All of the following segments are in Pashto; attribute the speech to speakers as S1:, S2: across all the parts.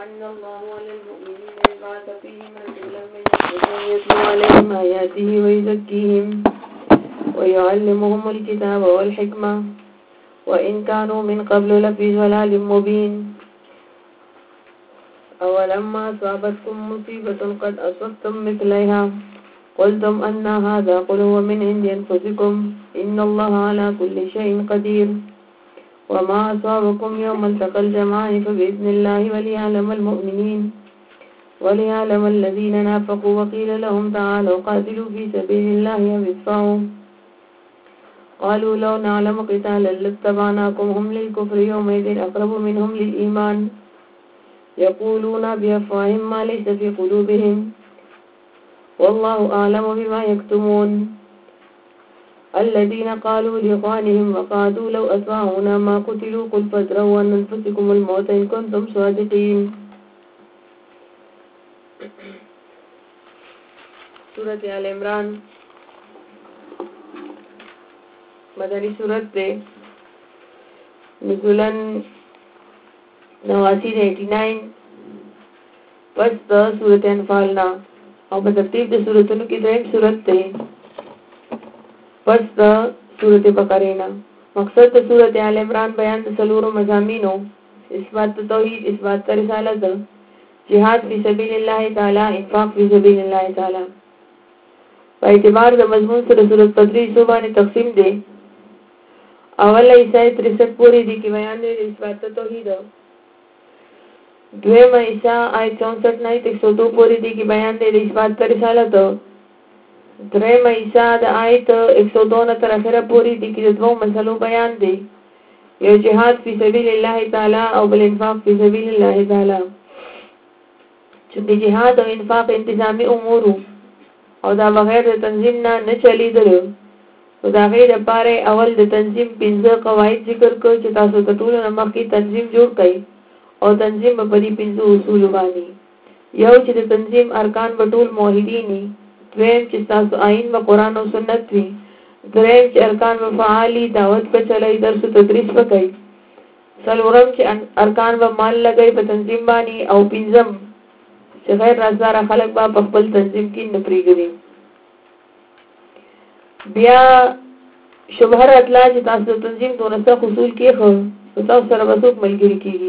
S1: من الله على المؤمنين إذ بعث فيهم رسولا من أنفسهم يتلو عليهم آياته ويزكيهم ويعلمهم الكتاب والحكمة وإن كانوا من قبل لفي ضلال مبين أولما أصابتكم مصيبة قد أصبتم مثلها قلتم أن هذا قل هو من عند أنفسكم إن الله على كل شيء قدير وما أصابكم يوم التقى الجمعان فبإذن الله وليعلم المؤمنين وليعلم الذين نافقوا وقيل لهم تعالوا قاتلوا في سبيل الله أو ادفعوا قالوا لو نعلم قتالا لاتبعناكم هم للكفر يومئذ أقرب منهم للإيمان يقولون بأفواههم ما ليس في قلوبهم والله أعلم بما يكتمون الذين قالوا لإخوانهم وقعدوا لو أطاعونا ما قتلوا قل فادروا عن أنفسكم الموت إن كنتم صادقين. سورة آل عمران مدنی سورت دے نزولاً 89 پس دا سورت انفالنا او بترتیب دا سورتونو کی درہم سورت دے پس دا سورت بقرینا. مقصد دا سورت آل عمران بیان دا سلور مضامینو اثبات توحید، اثبات رسالت، جہاد فی سبیل اللہ تعالی، انفاق فی سبیل اللہ تعالی. با اعتبار دا مضمون سے سورت پدری صوبانی تقسیم دے. اول ایسا 63 پوری دی کی بیان دے اثبات توحید. دویم ایسا آیت 64 نایت 102 پوری دی کی بیان دے اثبات رسالت. دریم ایسا دا آیت 102 تر اخره پوری دی کی دو مسلو بیان دی. یو جہاد فی سبیل اللہ تعالی او بل انفاق فی سبیل اللہ تعالی. چونکہ جہاد او انفاق انتظامی امورو او دا بغیر دا تنظیم نه چلی دلو. او دا غیر پاره اول د تنظیم 15 قواعد ذکر کو چې تاسو ته ټول مخکې تنظیم جوړ کړئ او تنظیم په دې 15 اصول باندې. یو چې د تنظیم ارکان په ټول موحدین، دویم چې تاسو آئین و قرآن او سنت وي، دریم چې ارکان و فعالی دعوت په چلای درس و تدریس وکړي، څلورم چې ارکان و مال لګي په تنظیم باندې، او پنځم چې غیر رازدار خلک با په خپل تنظیم کې نه پریږدي. بیا شبهه راتله چې تاسو د تنظیم دونه اصول کې خو تاسو سره به څوک ملګري کېږي.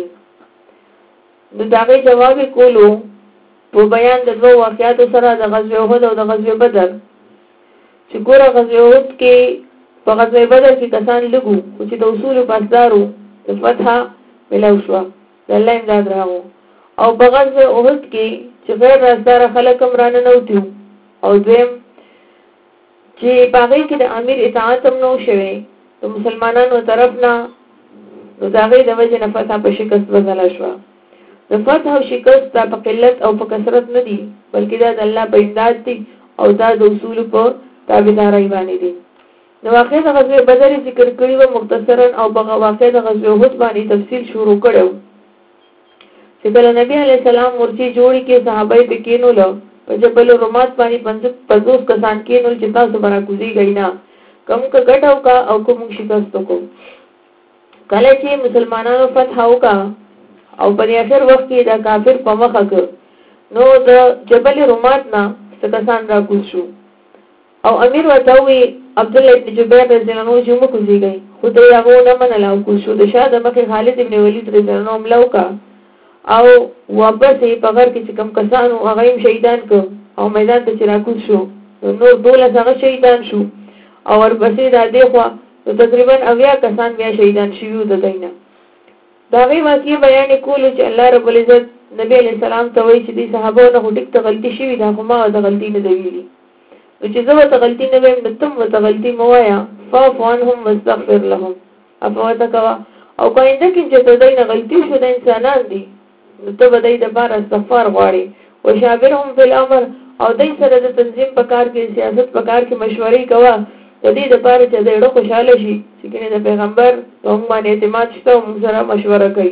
S1: نو د هغې جواب یې کولو په بیان د دوه واقعاتو سره د غزوې احد او د غزوې بدر چې ګوره غزوې احد کې په غزوې بدر کې کسان لږو خو چې د اصولو پاسدارو د فتحه ملاو شوه، د الله امداد راغو. او په غزوې احد کې چې غیر رازداره خلک هم راننوتي او دویم چې په هغې کې د امیر اطاعت هم نه و شوی د مسلمانانو طرف نه، نو د هغې د وجې نه فتح په شکست بدله شوه. د فتح او شکست دا په قلت او په کثرت نه دي، بلکې دا د الله په امداد دي او دا د اصولو په تابعدارۍ باندې دي. د واقع د غزوې بدر ذکر کړي و مختصرا او په واقع د غزوې احد باندې تفصیل شروع کړو چې کله نبی علیه السلام مورچې جوړې کې صحابه یې پې کېنولو په جبل رومات باندې 50 کسان کېنول چې تاسو به راکوزېږئ نه، کوم که ګټه وکړه او که موږ شکست وکړو. کله چې مسلمانانو فتح وکړه او په اخر وخت کې دا کافر په مخه کړ، نو د جبل رومات نه څه کسان راکوز شو او امیر ورته وویل عبدالله ابن جبیر رضی الله عنه چې موږ کوزېږئ، خو دی هغه ونه منله او کوز شو. د شا د مخې خالد ابن ولید رضی الله عنه حمله وکړه او واپس یې په غر کې چې کوم کسان وو هغه یې شهیدان کړ او میدان ته چې راکوز شو نور 12 هغه شهیدان شو او ورپسې د دې خوا تقریبا 80 کسان بیا شهیدان شوي د دوی نه. د هغې واقعې بیان یې کولو چې الله رب العزت نبی علیه السلام ته وایي چې دې صحابو نه خو ټیک ته غلطي شوي ده، خو ما ورته غلطي نه ده ویلي. نو چې زه ورته غلطي نه ویم نو ته هم ورته غلطي مه وایه، فاعف عنهم واستغفر لهم، عفو ورته کوه. او که آینده کې چې د دوی نه غلطي شو د انسانان دي نو ته به دوی دپاره استغفار غواړې. وشاورهم فی الامر، او دوی سره د تنظیم په کار کې، سیاست په کار کې مشورې کوه د دې دپاره چې دوی ډېر خوشحاله شي چې کنې د پیغمبر په موږ باندې اعتماد شته او موږ سره مشوره کوي.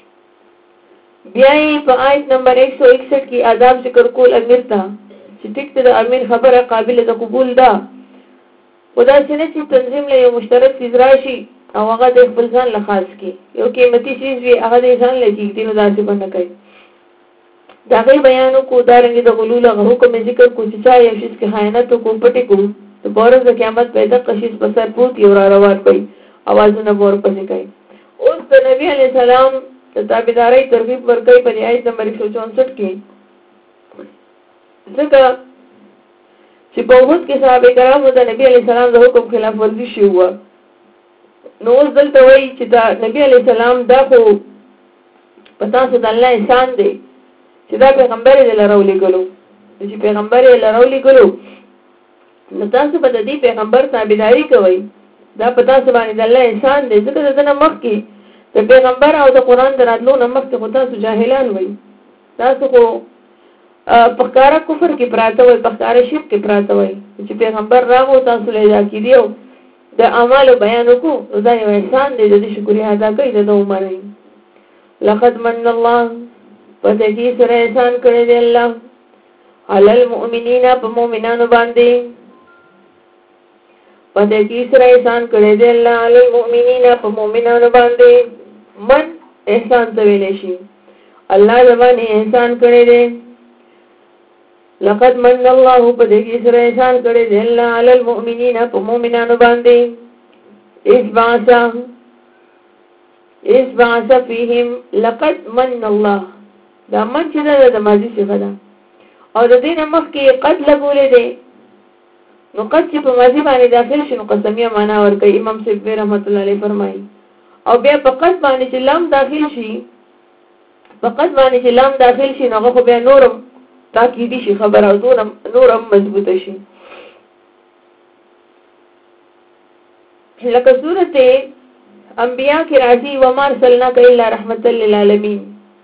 S1: بیا یې په آیت نمبر 161 کې آداب ذکر کول امیر ته چې ټیک ته د امیر خبره قابل د قبول ده، خو داسې نه چې تنظیم له یو مشترک څیز راشي او هغه د خپل ځان له خاص کړي، یو قیمتي څیز وي هغه د ځان له کېږدي، نو داسې به نه کوي. دا غي بیانو کو دارنګ د غلول حکم ذکر کو چې چا یو شي کې خیانت کو پټي کو ته بورز د قیامت پیدا قشیش په سر پوت یو را روان کوي आवाजونه بور پسې کوي. اوس د نبی علی سلام د تابعداري ترغیب ورکوي په آیت نمبر 164 کې ځکه چې په وخت کې صحابه کرامو د نبی علی سلام د حکم خلاف ورزي شي وو. نو اوس دلته وایي چې دا نبی علی سلام دا خو پتا څه د الله احسان دی چې دا پیغمبر یې لراولې ګلو چې پیغمبر یې لراولې ګلو نو تاسو په دې پیغمبر تابعداري کوئ. دا پتا څه باندې د الله احسان دی ځکه دنه مخ کې د پیغمبر او د قران دراتلو نه مخ کې تاسو جاهلان وئ. تاسو خو پخکارا کفر کې پراته وي پخکارا شرک کې پراته وي چې پیغمبر راغو تاسو له ځکه دیو د اعمال بیان وکړو دا یو احسان دی د شکریا ادا کوي د عمر. لقد من الله پدې کې سره احسان کړی دی الله علی المؤمنین په مؤمنانو باندې پدې کې سره احسان کړی دی الله علی المؤمنین په مؤمنانو باندې. من احسان ته ویل شي الله زمانه احسان کړی دی. لقد من الله پدې کې سره احسان کړی دی الله علی المؤمنین په مؤمنانو باندې اس بعث فيهم. لقد من الله دا من چې د ماضي څخه ده او د دې نمخ کې قد لګولې ده نو قد چې په ماضي باندې داخل شي نو قسمیه معنا ورکړي. امام سیبوی رحمت الله علیه فرمایي او بیا په قد باندې چې لام داخل شي په قد باندې چې لام داخل شي نو هغه بیا نورم تاکیدی شي خبر او نورم مضبوطه شي. لکه سورته انبیاء کې راځي و ما ارسلناک الا رحمتا للعالمین.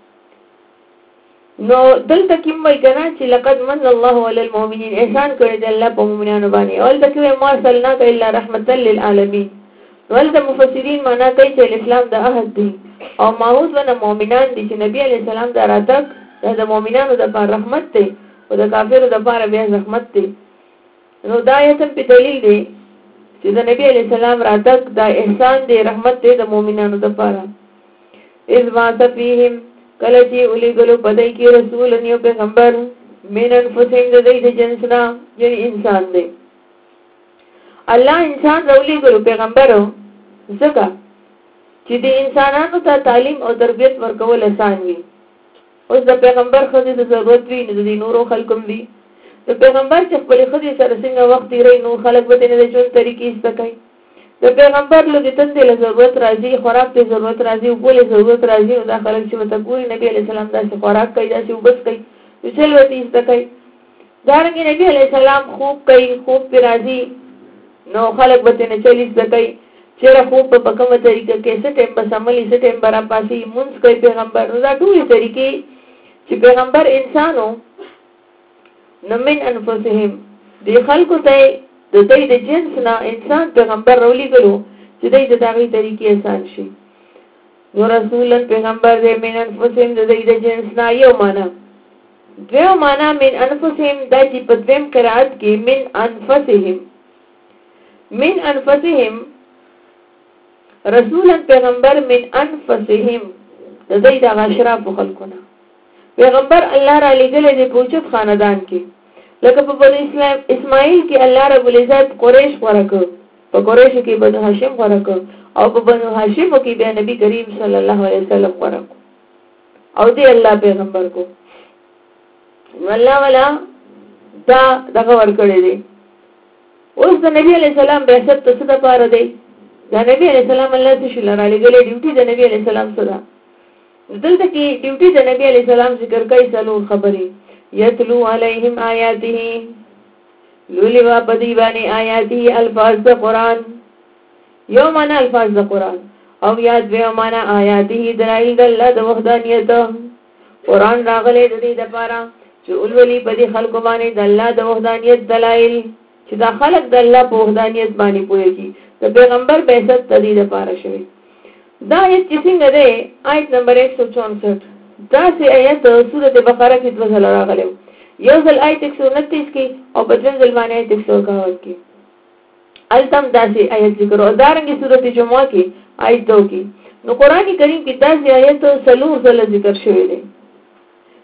S1: نو دلته کوم وای کنه چې لقد من الله علی المؤمنین احسان کړی دی الله په مؤمنانو باندې او دلته کوي ما ارسلناک الا رحمتا للعالمین. ولته مفسرین معنا کوي چې اسلام د عهد دی او ماحوذ ونه مؤمنان دي چې نبی علی السلام دا راتک د مؤمنانو د پر رحمت دی او د کافرو د پر بیا رحمت دی. نو دا ایت په دلیل دی چې د نبی علی السلام راتک دا احسان دی رحمت دی د مؤمنانو د پر. اذ ما فیهم کله چې ولي ګلو پدای کې رسول نیو پیغمبر من انفسهم د دې جنسنا یعنی انسان دی. الله انسان راولي ګلو پیغمبرو ځکه چې د انسانانو ته تعلیم او تربیت ورکول آسان وي. اوس د پیغمبر خدای د ضرورت وی نه د نورو خلکو وی د پیغمبر چې خپل خدای سره څنګه وخت تیري نور خلک به نه د ژوند طریقې استکای. د پیغمبر له دې تند له ضرورت راځي خوراک ته ضرورت راځي او بوله ضرورت راځي او دا خلک چې مته ګوري نبی علی السلام داسې خوراک کوي داسې وبس کوي چې چل وتی استکای. دارنګ نبی علی السلام خوب کوي خوب پر راځي نو خلک به نه چلی استکای چیرې خوب په کومه طریقه کې څه ټیم بس عملي څه ټیم برا پاسي مونږ کوي پیغمبر دا ټول طریقې چې پیغمبر انسانو نمن انفسهم دی خلکو ته د دې د جنس نه انسان پیغمبر رولی ګلو چې دې د دغه طریقې آسان شي. نو رسولن پیغمبر دې من انفسهم د دې د جنس نه یو معنا دیو معنا من انفسهم د دې په دیم قرات کې من انفسهم رسولن پیغمبر من انفسهم د دې د اشراف خلقونه پیغمبر الله را لګلې د پوجت خاندان کې لکه په بنی اسماعیل کې الله رب العزت قریش ورکو په قریش کې بنو هاشم ورکو او په بنو هاشم کې بیا نبی کریم صلی الله علیه وسلم ورکو او دی الله پیغمبر کو والله ولا دا دغه ورکړی دی. اوس د نبی علی السلام بعثت څه د پاره دی دا نبی علی السلام الله ته شل را لګلې ډیوټي د نبی علی السلام سره دلته کې ډیوټي د نبی علی السلام ذکر کوي څلور خبرې یتلو علیہم آیاته لولی و بدیبانی آیاته الفاظ د قرآن یو مانا الفاظ د قرآن او یاد ویو مانا آیاته دلائل د اللہ د وحدانیت قرآن راغلے د دې دپارا چې اولولی بدی خلقو بانی د اللہ د وحدانیت دلائل چې دا خلق د اللہ په وحدانیت بانی پوئے کی د پیغمبر بعثت د دې دپارا شوی. دا آیت چې څنګه ده آیت نمبر 164 دا سي آیت سورۃ بقره کې د وزل راغلو یو ځل آیت 129 کې او په ځل ځل باندې آیت 161 کې التم دا سي آیت ذکر او دارنګه سورۃ جمعه کې آیت 2 کې نو قرآن کریم کې دا سي آیت سلور ځل ذکر شوی دی.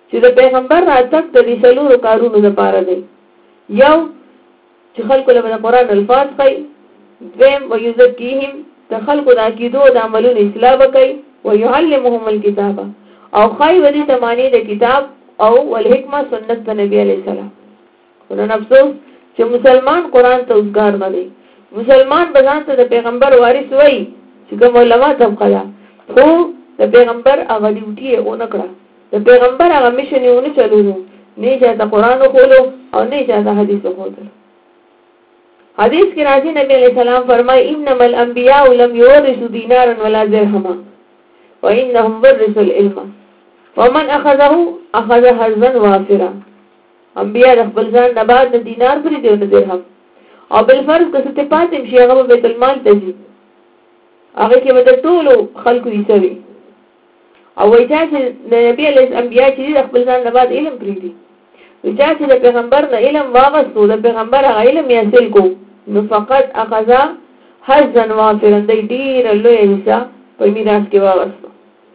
S1: چې د پیغمبر راتګ د دې څلورو کارونو لپاره دی. یو چې خلکو له قرآن الفاظ کوي، دویم ويزکیهم د خلکو د عقیدو د عملونو اصلاح وکړي، ويعلمهم الكتاب او خای ودی ته معنی د کتاب او والحکمه سنت د نبی علی السلام. ورن افسوس چې مسلمان قرآن ته اوسګار نه دی. مسلمان بزان ته د پیغمبر وارث وای چې کوم علما طبقه ده، خو د پیغمبر هغه ډیوټي او نکړه، د پیغمبر هغه میشن یې ونه چلولو، نه چې د قرآن خولو او نه چې د حدیث خولو. حدیث کې راځي نبی علیہ السلام فرمای انما الانبیاء لم يورثوا دینارا ولا درهما وانهم ورثوا العلم ومن اخذه اخذ حظا وافرا. انبیاء د خپل ځان نه بعد د دینار پرې دی نه درهم او بل فرض که څه پاتې شي هغه بیت المال ته ځي، هغه کې به د ټولو خلکو یې سوي. او وایي چې د نبی علیہ الانبیاء چې د خپل ځان نه بعد علم پرې دی، وایي چې د پیغمبر نه علم واغستو، د پیغمبر هغه علم یې حاصل کو، نو فقط اخذا حظا وافرا، د ډیر لوی حصہ په میراث کې واغستو.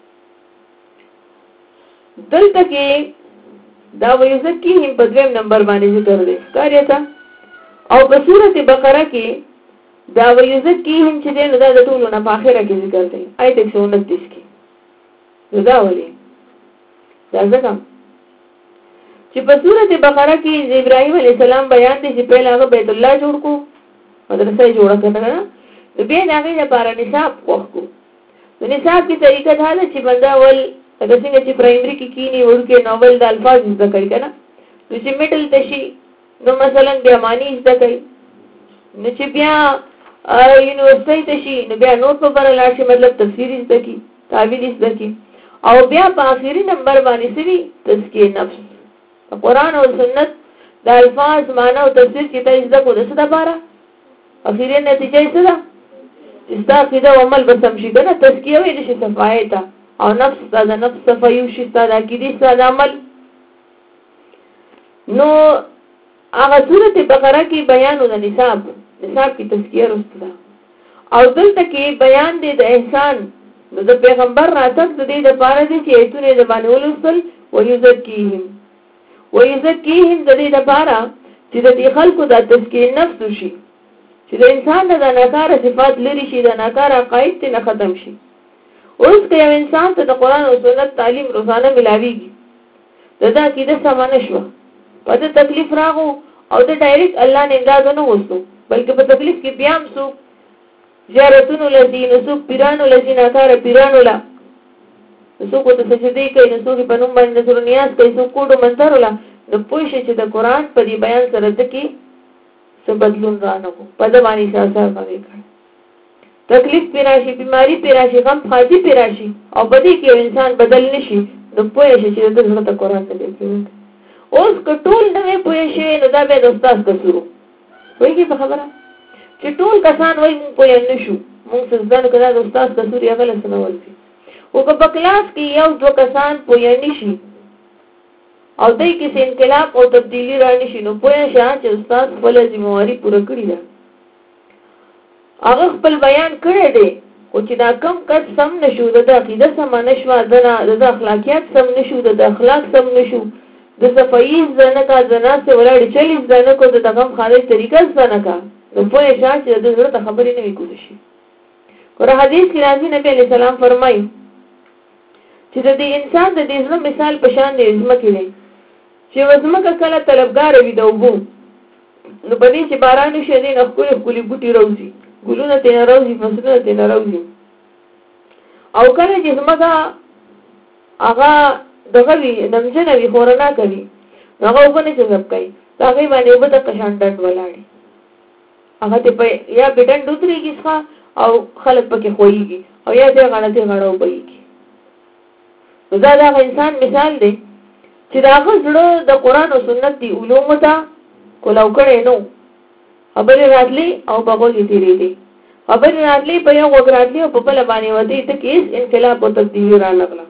S1: دلته کې دا ویزکیهم په دویم نمبر باندې ذکر دی کاریتا، او په سورته بقره کې دا ویزکیهم چې نو دا د ټولو نه په اخره کې ذکر دی آیت 129 کې. دا ولي دا ځکه چې په سورته بقره کې ابراهيم عليه السلام بیان دي چې پهلا هغه بیت الله جوړ کو، مدرسې جوړ کړه، د بیا هغه لپاره نصاب وکړو. نو نصاب کی طریقه دا ده چې بندا ول اگر څنګه چې پرایمري کې کینی ورکه نوول د الفاظ زده کوي کنه، نو چې میډل تشي نو مثلا بیا معنی زده کوي، نو چې بیا یونیورسيټي تشي نو بیا نوٹ په بر لاړ شي، مطلب تفسیر زده کی، تعبیر زده کی، او بیا په اخیری نمبر باندې سوي تزکیه نفس، قرآن او سنت د الفاظ معنی او تفسیر کې ته زده کو د څه لپاره، اخیری نتیجه څه ده چې تاسو کېده عمل به سم شي کنه، تزکیه وي د شي صفای ته او نفس د نفس صفایو شي د عقیدې سره عمل. نو هغه سورته بقره کې بیان د نصاب کی تزکیه رسته، او دلته کې بیان دی د احسان د پیغمبر راتګ د دې لپاره دی چې ایتونه د باندې ولوسل ويزکیهم د دې لپاره چې د خلکو د تزکیه نفس شي، چې د انسان د ناکار صفات لري شي، د ناکار عقاید ته ختم شي. اوس که یو انسان ته د قرآن او سنت تعلیم روزانه ملاويږي، دا عقیده سمانه شو، په دې تکلیف راغو او د ډایرکټ الله نه امداد نه وستو، بلکې په تکلیف کې بیا هم سو زیارتونو لذین سو پیرانو لذین اکار پیرانو لا سو کو ته سجدي کوي، نو سو په نوم باندې سر نیاز کوي، سو کوډو منتر لا نو پوه شي چې د قرآن په دې بیان سره د کې څه بدلون رانه کو په دې باندې اثر باندې کړ. تکلیف پیراشي، بیماری پیراشي، غم خاطی پیراشي او بدی کې انسان بدل نشي، نو پوه شي چې د زړه قرآن ته دی. اوس کټول نه پوه شي نو دا به د استاد کسرو وایي په خبره چې ټول کسان وایي مونږ پوه نه شو، مونږ څه ځان کړه د استاد کسوري هغه لسنه ولسي، او په کلاس کې یو دو کسان پوه نه شي او دای کې انقلاب او تبدیلی رانی شي، نو پوه شي چې استاد خپل ذمہواری پوره کړی ده، هغه خپل بیان کړی دی، او چې دا کم کټ سم نشو، د عقیده سم نشو، د اخلاقیات سم نشو، د اخلاق سم نشو، د صفایي ځنه کا ځنا سے ولاړ چلی ځنه کو د تغم خالي طریقه ځنه کا، نو پوه شي چې د ضرورت خبرې نه وکړي شي. ور حدیث کې راځي نبی علیہ السلام فرمایي چې د انسان د دې ځل مثال په شان دی ځمکې دی، چې وځمکه کله طلبګار وي د وګو، نو په دې چې باران شي دې نه خپل بوټي روزي، ګلونه ته راوځي، فصلونه ته راوځي، او کله چې ځمکه هغه دغه وی نمجنه وی خورنا کوي، هغه وبنه څنګه کوي، هغه باندې وبد قشان ډټ ولاړي، هغه ته په یا بډن دوتريږي ښه او خلک پکې خوېږي، او یا دې غلطي غړو پېږي. دا انسان مثال دی چې داغه زړه د قرآن او سنت دی علوم ته کولاو کړي نو خبرې راتلې او بغوږی تیرې دي، خبرې راتلې په یو وګ راتلې او په بل باندې ودی ته کیس انقلاب او تبدیلی را نغله.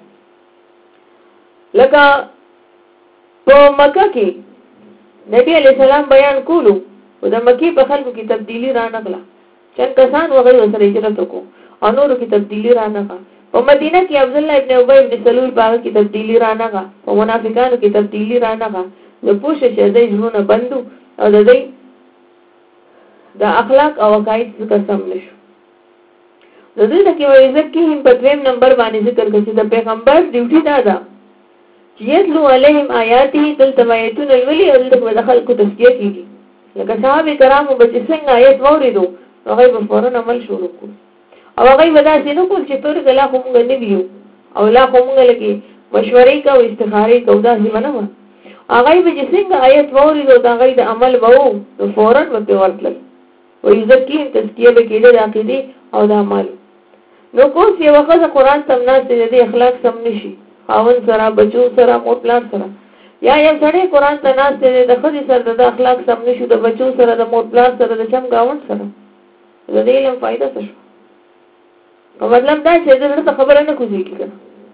S1: لکه په مکه کې نبی علیہ السلام بیان کولو او د مکی په خلکو کې تبدیلی را نغله، چند کسان وغیر سره هجرت وکړو او نورو کې تبدیلی را نغله، په مدینه کې عبد الله ابن ابي ابن سلول باغ کې تبدیلی رانغه او منافقانو کې تبدیلی رانغه د پوښه شه د ژوند بندو او د دې د اخلاق او عقاید ذکر سم نشو د دې کې وایي ځکه هم په دویم نمبر باندې ذکر کوي چې د پیغمبر ډیوټي دا ده چې یتلو علیهم آیاته تلتمایتون الولی او د خلکو تزکیه کیږي لکه صحابه کرامو به څنګه آیت وریدو هغه په فورن عمل شروع کړ او هغه ودا چې نو کول چې تور غلا کوم غنی دیو او لا کوم لګي مشورې کا او استخاره کو دا ځمنه و هغه به څنګه آیت وریدو دا هغه د عمل وو نو فورن په ورتل او ذکر تزکیه به کېده د عقیده او د عمل نو کوم یو وخت قرآن تم نه د اخلاق سم نشي خاون سره بچو سره موټلار سره یا یو سړی قرآن ته ناست دی د خدي سره د اخلاق سم نشو د بچو سره د موټلار سره د چم گاوند سره د دې علم فائدہ څه شو او مطلب دا چې دغه خبره نه کوي کېږي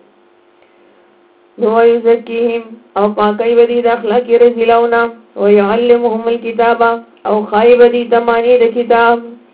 S1: نو یذکیهم او پاکي ودی د اخلاق رزلونا او يعلمهم الكتاب او خایب دي تمانی د کتاب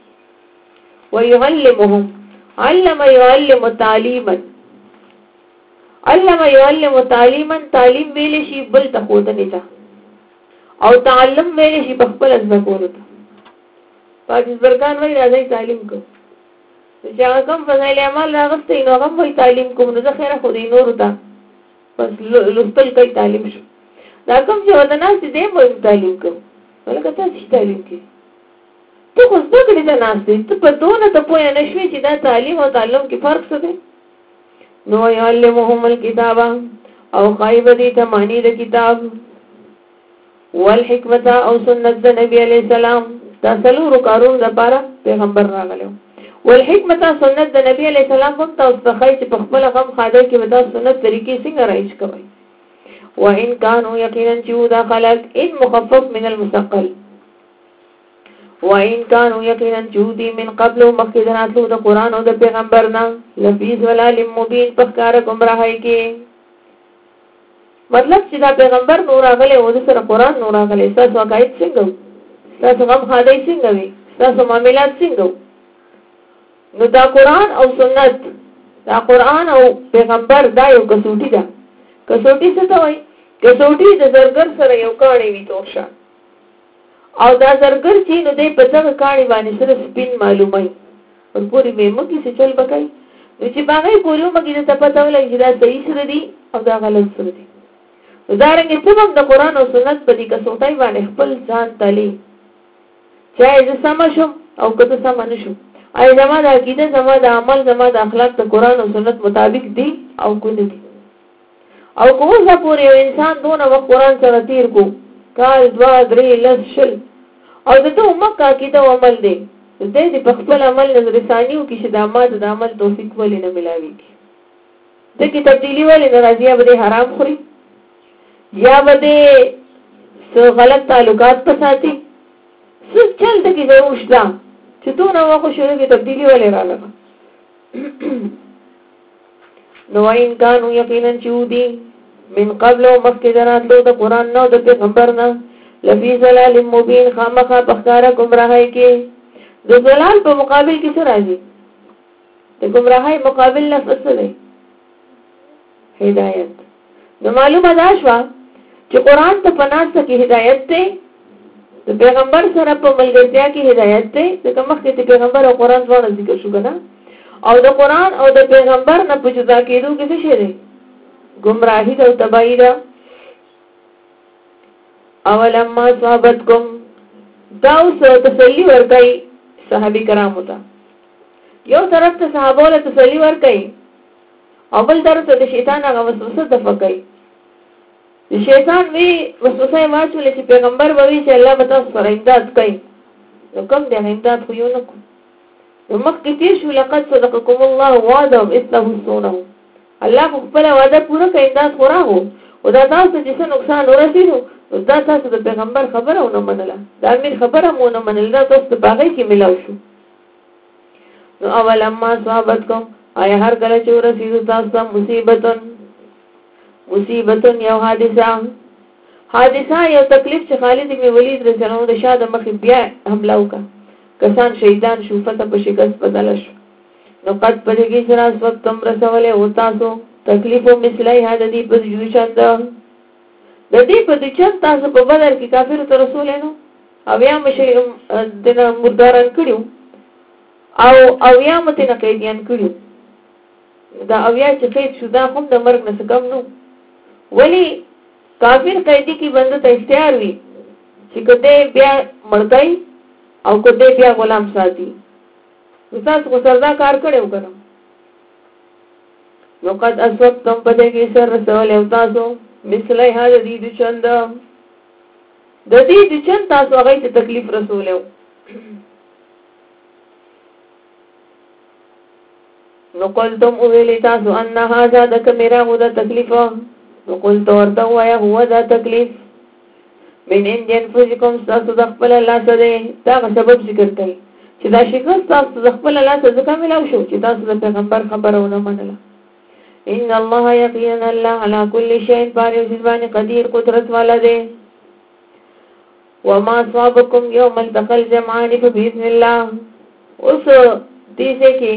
S1: ويعلمهم علم يعلم تعلیما علم يعلم تعلیما تعلیم ویل شي بل ته خود نه چا او تعلم ویل شي په خپل ځکور ته پاکستان وایي راځي تعلیم کو چې هغه کوم فضایل اعمال راغستې نو هغه وایي تعلیم کوم نو ځکه خو دې نور ته بس لوستل کوي تعلیم شو دا کوم چې ودانه چې دې مو تعلیم کو ولکه تاسو تعلیم کې ته خو څه کړی دا ناشته ته په دونه ته پوهه نشوي چې دا تعلیم او تعلم کې فرق څه دی نو يعلمهم الكتاب او خایب دي تمانی د کتاب والحکمت او سنت د نبی علی السلام دا څلور کارونه د لپاره پیغمبر راغلو والحکمت سنت د نبی علی السلام هم تاسو ته چې په خپل غم خاطر کې ودا سنت طریقې څنګه رایج کوي وان كانوا یقینا جودا خلق ان مخفف من المثقل وان كانوا یقینا جودي من قبل مخکدناتو د قران او د پیغمبرنا لفظ ولال مبین پخکار گمراهی کې مطلب چې دا پیغمبر نور راغله او د سره قران نور راغله تاسو عقاید څنګه تاسو غم خاطر څنګه وي تاسو معاملات څنګه نو دا قرآن او سنت دا قرآن او پیغمبر دا یو کسوټی ده کسوټی څه ته وایي کسوټی د زرګر سره یو کاڼی وي تورشه او دا زرګر چې نو دې په څنګه کاڼی باندې سره سپین معلومای او پوری به مو کې څه چل بکای نو چې باغې پوریو مګې ته پته ولګي چې دا صحیح سره دي او دا غلط سره دي دا رنګ ته هم د قرآن او سنت په دې کسوټای باندې خپل ځان تلي چا یې سم شو او کته سم نه شو ای زما د عقیده زما د عمل زما د اخلاق د قرآن او سنت مطابق دي او کو دي او کومه پورې انسان دونه وخت قرآن سره تیر کو کال 2 3 لشل او دته مکه عقیده او عمل دي دې په خپل عمل نظر ثانیو کې شدامات د عمل توفیق ولې نه ملاوي دې کې تبدیلی ولې ناراضیه به حرام خوري یا به غلط تعلقات پساتي څه چل دې کې ضرور شته چې تو نو واخو شروع کې تبدیلی ولې راغله نو وین کانو یقینا چودي من قبل مخکدنات لو د قران نو د پیغمبر نه لفی ظلال مبین خامخا بخکارا گمراهی کې د ظلال په مقابل کې څه راځي د گمراهی مقابل لفظ څه دی هدایت نو معلومه ده شو چې قران ته پناه کې هدایت ته د پیغمبر سره په ملګرتیا کې هدایت ده د کومه چې پیغمبر او قران ځوان ذکر شو کنه او د قران او د پیغمبر نه په جدا کېدو کې څه شي گمراهی او تباہی ده اولما صحابتکم داو سره تسلی ورکړي صحابي کرامو ته یو طرف ته صحابو له تسلی ورکړي او بل طرف ته شیطان هغه وسوسه دفع کوي شیطان وی وسوسه واچول چې پیغمبر وایي چې الله به تاسو سره امداد کوي نو کوم دې امداد خو یو نکو نو مکه کې شو لقد صدقكم الله وعده استهزونه الله خپل وعده پوره کوي امداد خوراغو او دا تاسو چې څه نقصان ورسېدو دا تاسو د پیغمبر خبره ونه منله دا امیر خبره مو نه منله تاسو په هغه کې ملاو شو نو اولما صحابتکم آیا هر کله چې ورسېدو تاسو مصیبتون یو حادثه یو تکلیف چې خالد بن ولید رضی الله عنه د شاده مخ بیا حمله وکړه کسان شهیدان شو فتح په شکست بدل شو نو قد پدې کې سره وخت تم رسولې او تاسو تکلیف او مثلای هدا دې په جوشند د دې په دې تاسو په بدر کې کافر ته رسول نو او یا مشه د مرداران کړیو او یا مته نه قیدیان کړیو دا او یا چې قید شو دا هم د مرګ نه کم نو ولی کافر قیدی کې بنده ته اختیار وي چې کده بیا مړکای او کده بیا غلام ساتي تاسو کو سردا کار کړو کنه نو قد اسوقتم پدې کې سر رسول او تاسو مثلی هغه دې د چند د دې د چند تاسو هغه ته تکلیف رسول او نو قلتم اولی تاسو ان هذا د کمیرا هو د تکلیف نو قلت ورته وایا هو د تکلیف من انجن فوجکم تاسو د خپل الله سره دا سبب ذکر کړي چې دا شکر تاسو د خپل الله سره ځکه ملاو شو چې تاسو د پیغمبر خبرونه منله ان الله یقینا الله على كل شيء قدير قدیر قدرت والا دی وما صابكم يوم التقى الجمعان فباذن الله اوس دې کې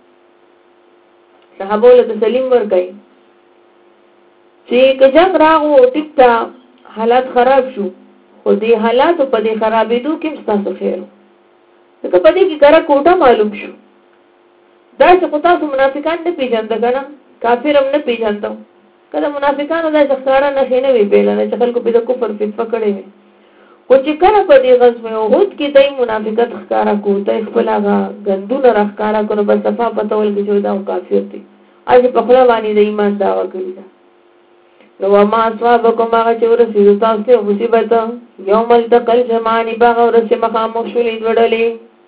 S1: صحابه له تسلیم ورکړي چې کجنګ راغو ټیکتا حالات خراب شو خو دې حالات په دې خرابېدو کې تاسو خیر ځکه په دې کې کرا کوټه معلوم شو دا چې تاسو منافقان نه پیژندل کنه کافر هم نه پیژندل کله منافقانو دا ځخاره نه خینه وی بیل نه چې خلکو په کفر فتوا کړي وي خو چې کله په دې غزوه احد کې دای منافقت ښکارا کوته خپل هغه غندونه راښکارا کړو بس صفه پتول کې جوړ دا کافر دي اځ په خپل باندې د ایمان داوا کړی دا نو ما اصحابکم هغه چې ورسېدو تاسو مصیبت یوم التقل جمعان باغ ورسې مخامخ شولې وړلې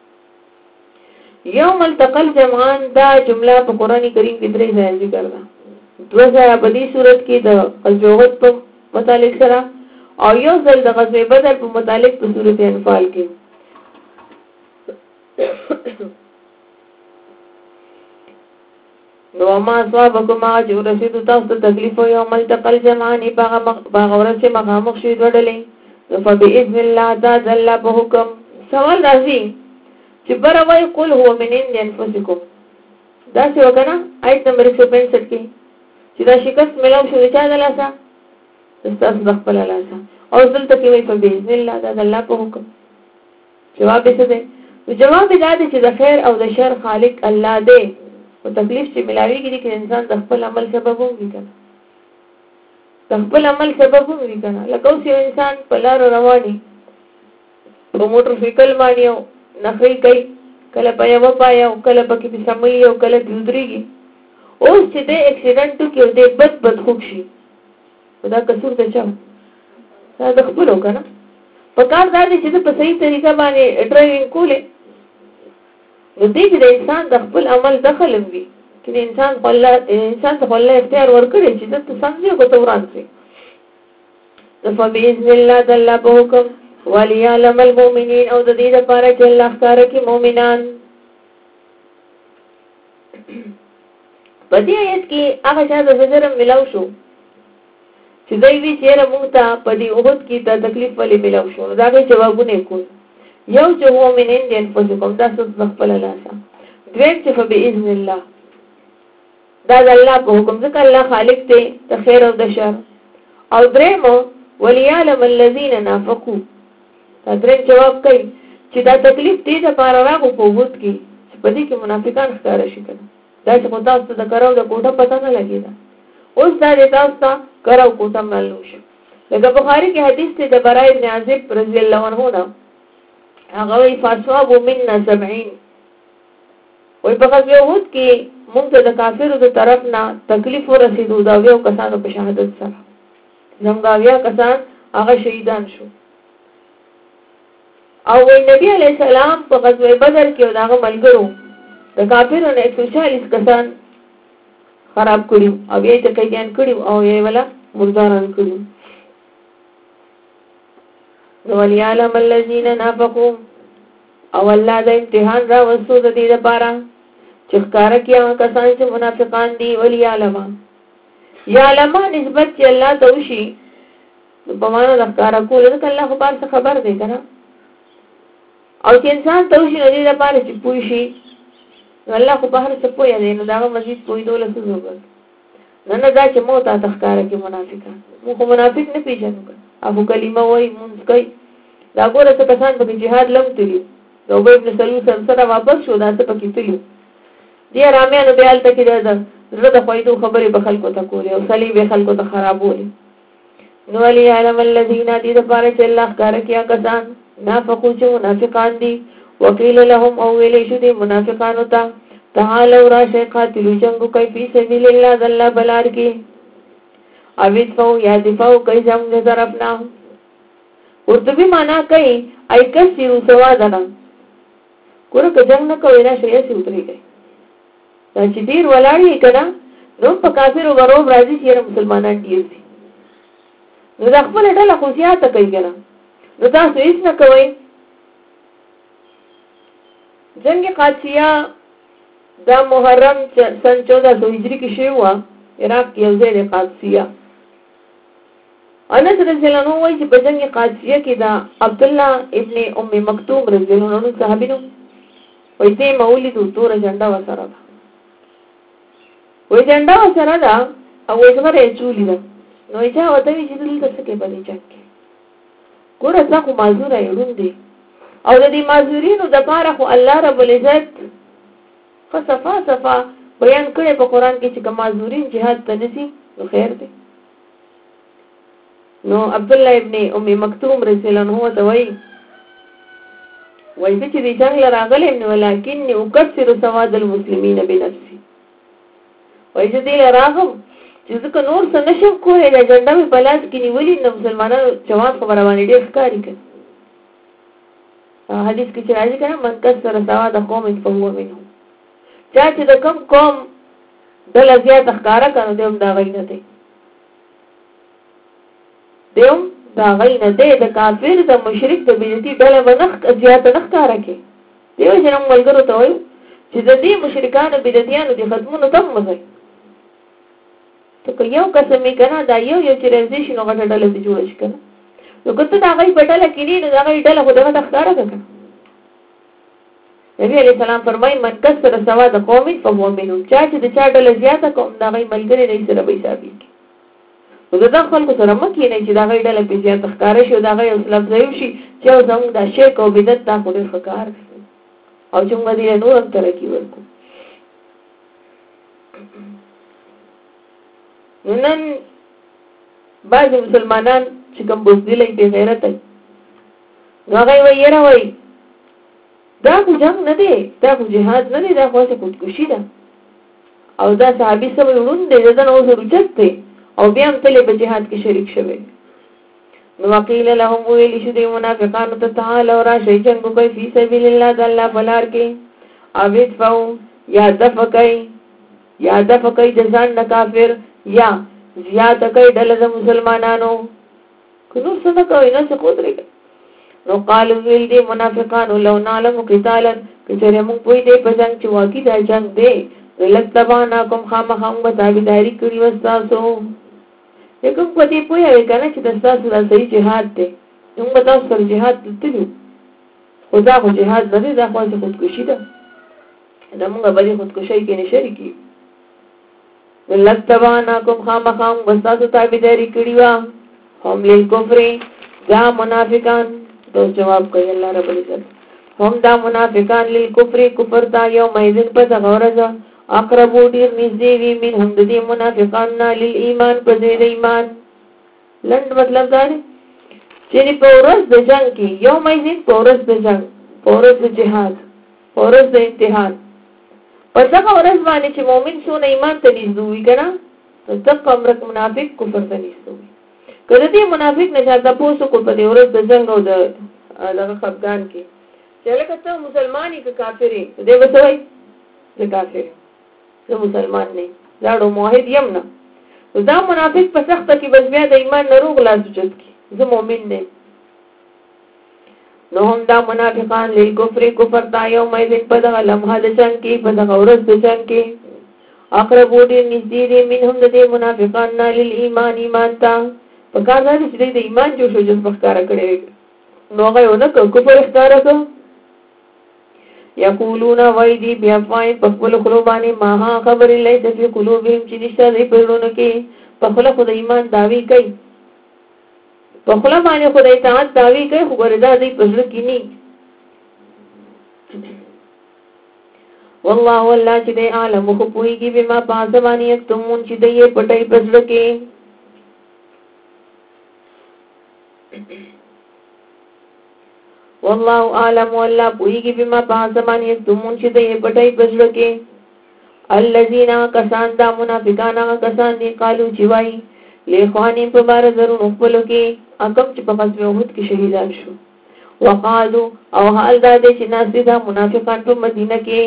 S1: یوم التقل جمعان دا جمله په قران کریم کې درې ځای ذکر ده دوه ځای په دې صورت کې د الجوهد په متعلق سره او یو ځل د غزوه بدر په متعلق په سورته انفال کې نو ما صابکم ما جو رسید تاسو تکلیف یوم التقل جمعان باغ ورسې مخامخ شوي وړلې فباذن الله تعالی په حکم سوال راځي چې بروي قل هو من عند انفسكم دا څه وکنه آیت نمبر 165 کې چې دا شکست ملو شو چې دا لاسه تاسو د خپل لاسه او دلته کې وي په باذن الله دا الله په حکم جواب یې څه دی جواب دا دی چې د خیر او د شر خالق الله دی او تکلیف چې ملاويږي چې انسان د خپل عمل سبب وږي کنه د خپل عمل سبب وږي کنه لکه اوس انسان په لار رواني په موټر سایکل باندې نخري کوي کله په یو پایا او کله پکې په سمي او کله پیودريږي اوس چې د اکسیډنټ کې د بد خوب شي دا قصور ته چا دا د خپل وکنه په کار دا دي چې په صحیح طریقه باندې ډرایوینګ کوله نو دې چې د انسان د خپل عمل دخل وي چې انسان ته الله اختیار ورکړي چې ته سمجھو کو توران سي فباذن الله تعالی په حکم وليعلم المؤمنين او د دې لپاره چې الله ښکارا کوي مؤمنان په دې آیت کې هغه چې د زجر ملاو شو چې دوی وی چیرې موږ ته په دې اوهد کې د تکلیف ولې ملاو شو دا به جوابونه کوي یو چې هو من عند انفسكم دا څه خپل لاسه دویم چې فباذن الله دا د الله په حکم ځکه الله خالق دی د خیر او د شر او دریم وليعلم الذين نافقوا دا دریم جواب کوي چې دا تکلیف دې لپاره راغو په وخت کې چې په دې کې منافقان ښکار شي کنه دا چې تاسو د کارو د کوټه پته نه لګیدا اوس دا د تاسو کارو کوټه معلوم شي لکه بخاری کې حدیث ته د برای بن عازب رضی الله عنه دا هغه وی فاسواب منا 70 وای په غزوه احد کې موږ ته د کافرو د طرف نه تکلیف ورسېدو دا یو کسانو په شهادت سره زمګاویا کسان هغه شهیدان شو او وی نبی علیہ السلام په غزوه بدر کې داغه ملګرو د کافرو نه 140 کسان خراب کړیو او یې ته کېدان کړیو او یې ولا مرداران کړیو نو وليعلم الذين نافقوا او الله د امتحان را وسو د دې لپاره چې ښکارا کیا کسان چې منافقان دي وليعلم یا علما نسبت چې الله ته وشي په معنا د ښکارا کول د الله خبر دی کنه او چې انسان ته وشي د دې لپاره چې پوه شي الله خو بهر څه پوهه دی نو دا مزید پوهېدو له څه ضرورت نه دا چې مو ته تخکاره کې منافقان مو خو منافق نه پیژنو ابو کلمه وای مونږ کوي دا ګوره څه کسان په جهاد لم تلي دا وبې ابن سلول سره واپس شو دا څه پکې تلي دی رامیانو بیا الته کې دا زړه د خویدو خبرې به خلکو ته کولې او صلیب خلکو ته خرابولې نو علی علم الذین دې د پاره چې الله ښکار کیا کسان نافقو چې منافقان دي وقیل لهم او ویلې شو دي منافقانو ته تعالوا راشي قاتلوا جنگو کوي فی سبیل الله ذل بلار کې اوید فو یا دفاع کوي جنگ طرفنا قرطبی معنا کوي ای کسیرو سوادنا ګوره که جنگ نه کوي نه شي چې اترېږي دا چې ډیر ولاړی کړه نو په کافرو غروب راځي چې مسلمانان ډیر دي نو د خپل ډله خو زیاته کوي کنه نو تاسو هیڅ نه کوئ جنگ قادسیه دا محرم سن 1400 هجری کې شوی و عراق کې یو ځای د قادسیه انس رضی الله عنه وایي چې په جنگ قادسیه کې دا عبد الله ابن ام مکتوم رضی الله عنه صحابي نو وایي ته مولید تور جنډا وسره ده وایي جنډا وسره ده او وایي څنګه چولی ده نو یې چا وته چې دلته څه کې باندې چکه ګوره څنګه معذور یې دي او د دې معذورینو د پاره خو الله رب العزت صفا بیان کړي په قران کې چې کوم معذورین jihad ته نشي نو خیر دی نو عبد الله ابن ام مکتوم رضی الله عنه ته وایي چې دې څنګه راغلم نو ولکن اکثر سواد المسلمین بنفسي وایي چې دې راغم چې ځکه نور څه نشم کولای د جنډا په بلاس کې نیولې نو مسلمانانو جواب خبره باندې ډېر ښکاری کړ حدیث کې چې راځي کنه من کسر سواد قوم فهو منهم چا چې د کوم قوم دل زیات ښکارا کړو دوم دا غي نه دی دوم دا غي نه دی د کافر د مشرک د بیرتی ډله ونخ زیات نه ښکارا کې دیو چې موږ ملګرو ته وایو چې د دې مشرکانو بدعتیانو د خدمتونو تم مزه ته یو قسمې کنه دا یو چې ریزیشن غټه ډله دې جوړ شي کنه نو کته دا غي پټاله کړي نو دا غي ډله خو دغه ښکارا کړه نبی علیہ السلام فرمای من کسر سواد قوم فهو منهم چا چې د چا ډله زیاته کوم دا غي ملګری نه سره به حسابي نو دا خلکو سره مکه نه چې دا غي ډله په زیاته ښکارا شي دا غي اسلام ځایو شي چې زموږ د شرک او بدعت ته خو ډېر ښکار او چې موږ دې نور هم ترقی ورکو نن بعض مسلمانان چې کوم بوزدلې په غیرت هغه وایي وایي دا خو جنگ نه دی دا خو جهاد نه دی دا خو څه خودکشي ده او دا صحابي سره ورون دی دا نو ورچت دی او بیا هم تل په جهاد کې شریک شوی نو وقیل لهم ویل شو دی منافقان ته تعال او را شي جنگ کوي فی سبیل الله د الله بلار کې اوید فو یا دفقای د ځان نه کافر یا زیات کوي ډله د مسلمانانو کنو څه کوي نه څه کوتري نو قالو ویل دي منافقان لو نعلم قتالا کچره مونږ پوي دي په ځان چې واقعي دا جنگ دی ولتبانا کوم خامخام وتابعداري کړی وستاسو یکم په دې پوي هغه کنه چې تاسو د صحیح جهاد دی موږ تاسو سره جهاد تللو خدا خو جهاد نه دی دا خو خودکشي ده دا موږ به خودکشي کې نه شریکي ولتبانا کوم خامخام وستاسو تابعداري کړی وا هم لیل کفر دا منافقان تو جواب کوي الله رب العزت هم دا منافقان للکفر کفر تا یوم ایذن په غورزه اقربو ډیر نږدې وي من هم د منافقان لل ایمان په دې ایمان لند مطلب دا دی چې په ورځ د جنگ کې یوم ایذن په ورځ د جنگ په ورځ د جهاد په ورځ د امتحان په څنګه ورځ باندې چې مؤمن سونه ایمان ته نږدې وي کنه نو تک امرک منافق کفر ته نږدې وي کله دې منافق نه چاته پوسو کو په دې ورځ د جنگ او د هغه خفقان کې چې لکه ته مسلمانې که کافرې دې وسوي د کافر زه مسلمان نه لاړو موحد یم نه دا منافق په سخته کې بس بیا د ایمان نه روغ لاس اوچت کی زه مؤمن نه نو هم دا منافقان لیل کفر تا یوم ایذن په دغه لمحه د جنگ کې په دغه ورځ د جنگ کې اقربو ډېر نږدې دي منهم د دې منافقان نه لیل ایمان تا په کار نه چې د ایمان جو شو جز بخکاره کړي نو هغه یو نه کفر اختیار کړ یقولون وایدی بیافوای پخبل خلوبانی ماها خبر لیس فی قلوبهم چی نشتا دی پرونو کی پخبل خود ایمان داوی کئی پخبل مانی خود اطاعت داوی کئی خبردا دی پزر کی نی والله والله چې دی عالم خو پویږي بما پاسوانی تمون چې دی پټای پزر کی والله عالم والله پویږي بما پاسوانی تمون چې دی پټای پزر کی الذين کسان دا منافقان کسان دي قالو چې وای لیخوانی په بار زرون خپلو کې اکم چې په غزوه احد کې شهیدان شو وقالو او حال دا دي چې ناس دا منافقان په مدینه کې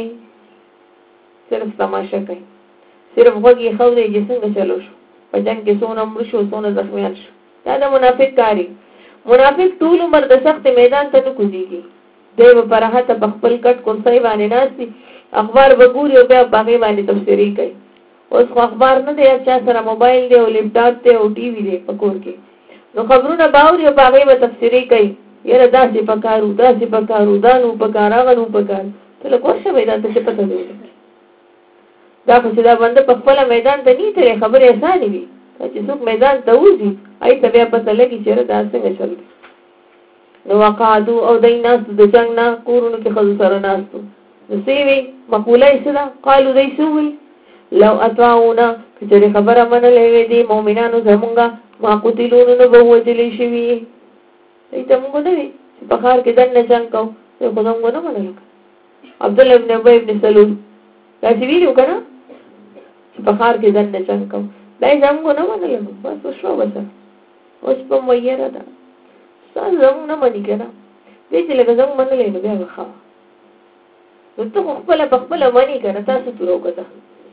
S1: صرف تماشا کوي صرف وګي خو دې چې څنګه چلو شو په جنگ کې سونه مړ شو سونه زخمیان شو دا منافق کاری منافق ټول عمر د سخت میدان ته نه کوزيږي دیو پر هته خپل کټ کورسای باندې ناشتي اخبار وګوري او بیا باغې باندې تفسیری کوي اوس خو اخبار نه دی چا سره موبایل دی او لپټاپ دی او ټي وي دی پکور کې نو خبرونه باوري او باغې به تفسیری کوي یره داسې پکارو دانو پکارا غنو پکار ته له کومه میدان ته پته دی دا خو چې دا بنده په خپل میدان ته نه ترې خبره اسانه وي چې څوک میدان ته وځي آی ته بیا پته لګي چې دا څنګه چل نو وقادو او دیناس د څنګه نه کورونو کې خزو سره ناستو نسیوی مقوله ایسا قالو دیسوی لو اتواؤنا کچری خبر من لیوی دی مومنانو زمونگا ما قتلونو نبو وجلی شوی دیتا مونگو نوی چی پخار که دن نچنگ کهو دی خودمونگو نمانا لکا عبدالله ابن عبای ابن سلول کاسی ویلیو کنا چی پخار که دن نچنگ کهو دای زمونگو نمانا لکا بس وشو بسا وش پا مویر دا سان زمونگ نمانی کنا دیچی لکا زمونگ من لینو بیا بخوا نو ته خپل مانی کنه تاسو تورو کته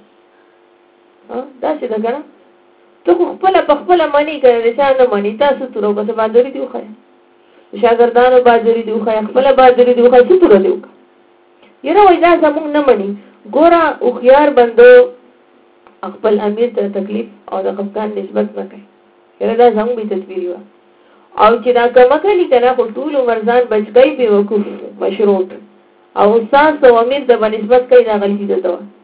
S1: ها تاسو دا کنه ته خپل مانی کنه چې نه مانی تاسو تورو کته بادری دی خو شاګردانو بادری دی خو خپل بادری دی خو تورو دی یره وای دا زموږ نه مانی ګورا او خيار بندو خپل امیر ته تکلیف او د خفقان نسبت وکړي یره دا زموږ به تدبیر و او چې دا کومه کلی کنه خو ټول مرزان بچګي به وقوف مشروط او استاد او امیر د بنسبت کوي دا غلطی ده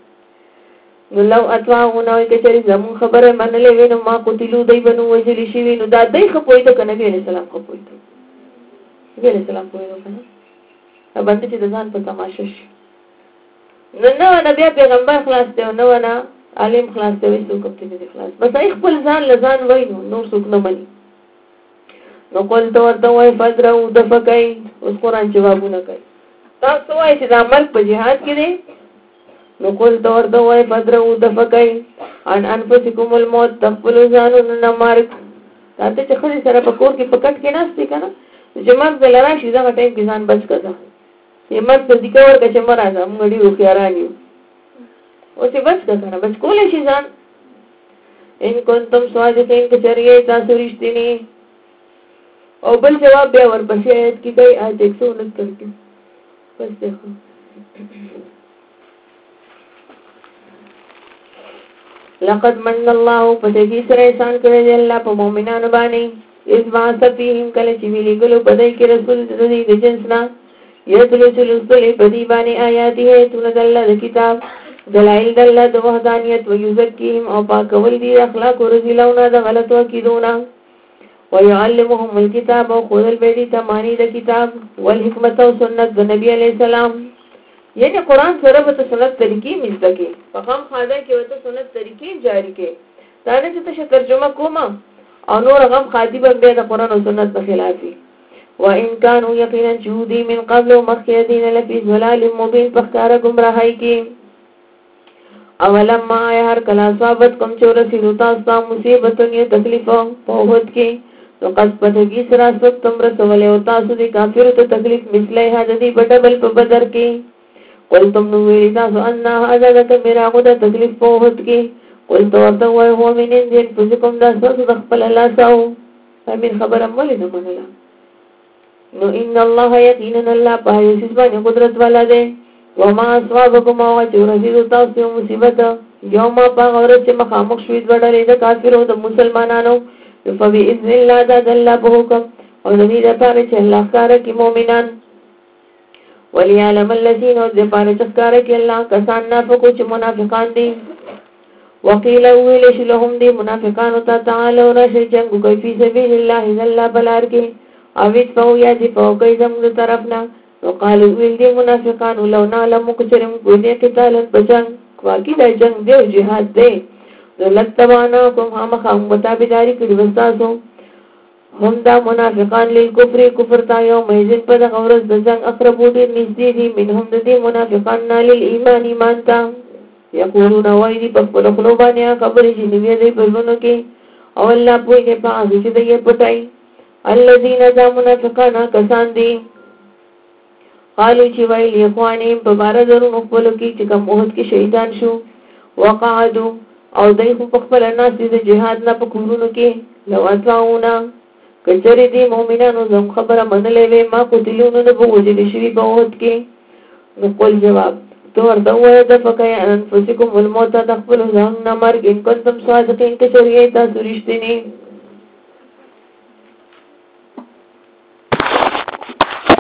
S1: نو لو اتواونه کې چې زمون خبره منلې وینم ما قتلو دی بنو وجلی شي نو دا دای خپوي ته کنه نبی اسلام خپوي ته نبی اسلام خپوي نو کنه باندې چې ځان په تماشا شي نو نبی پیغمبر خلاص ته نو نه عالم خلاص ته وسو کوم ته خلاص بس خپل ځان لزان وینو نو څوک نه مني نو کول ته ورته وای فدرو د فکای اوس قرآن جوابونه کوي تاسو وایئ چې د عمل په جهاد کې دی نو کول تور دوای بدرو د فکای ان انفسکم الموت تقبل ځانونو نه مرګ تاسو چې خو سره په کور کې پکټ کې ناشته کنه چې مرګ دلاره شي دا ټیم کې ځان بچ کړه یې مرګ د دې کور کې چې مرزه موږ ډیرو خیارانیو او چې بچ کړه بچ کولای شي ځان ان کنتم صادقین کې چریه تاسو رښتینی او بل جواب بیا ورپسې آیت کې دی آیت 169 کې بس دیکھو لقد من الله فتحی سر احسان کرده اللہ پا مومنانو بانی اس بات فیهم کل چویلی گلو بدای کی رسول ددی د جنسنا یتلو چلوستلی بدی بانی آیاتی ہے تولد اللہ د کتاب دلائل د اللہ د وحدانیت ویزکیهم او پاکول دی اخلاق و رزیلونا د غلط وکیدونا ويعلمهم الكتاب وخذ البيت تماني د کتاب والحکمت و سنت د نبی علیہ السلام یعنی قرآن سره به سنت طریقې مزده کې فهم خاده کې وته سنت طریقې جاری کې دا نه چې ته ترجمه کوم او نور غم خادي به د قرآن او سنت په خلافي وان كانوا يقينا جودي من قبل مخيدين لفي ضلال مبين فخار گمراهي کې اولما هر کلا صابت کم چورسی روتا مصیبتون یا تکلیفوں پوہت کې تو قصبتگی سرا سب تم رسولے و تاسو دی کافر تو تکلیف مثلے حددی بڑبل پا بدر کی قل تم نویلی تاسو انہا حددک میرا خدا تکلیف پوہت کی قل تو ارتوائی ہوا من انزین پسکم دا سوسو دخپل اللہ ساو امین خبر امولی نمان اللہ نو ان اللہ یقینن اللہ پاہی سزبانی قدرت والا دے وما اصوابکم آوہ چو رسیدو تاسو مصیبت یوما پا غورت چه مخامق شوید بڑھلی دا کافرو دا مسلمانانو فبإذن الله دا دل په حکم او د دې لپاره چې الله کار کوي مؤمنان وليعلم الذين ودفار چخکار کی اللہ کسان نافقو چه منافقان دی وقیل اویلش لهم دی منافقانو تا تعالو راشی جنگو کئی فی سبیل اللہ ذاللہ بلار کی اوید فو یا دی فو کئی زمد طرفنا وقالو اویل دی منافقانو لو نعلمو کچرم کونی قتالا بجنگ واقعی دا جنگ دیو جہاد دے دولت تباناکم ہم خام بتابداری کری بستاسو هم دا منافقان للکفر کفر تا یوم ایزن پا دا غورز دا جنگ اقربو دیر نزدی دی منهم دا دی منافقان نا للایمان ایمان تا یقولون وائی دی پخبل خلوبانیا خبری جنوی دی پرونو کی او اللہ پوئی نے پاسو چی دی پتائی اللذین دا منافقانا کسان دی قالو چی وائی لیخوانیم پا بارا ضرون اقبلو کی چکم محد کی شیطان شو وقعدو او دی خو پخبل الناس دی جہاد نا پکورونو کی لو اتواؤنا کچری دی مومنانو زم خبر من لیوے ما قتلونو نبو وجد شوی باوت کی نقل جواب تو ارتو دفقی انفسکم والموتا تخبلو زهن مرگ ان کنتم صادقین کچری تا سرشتنی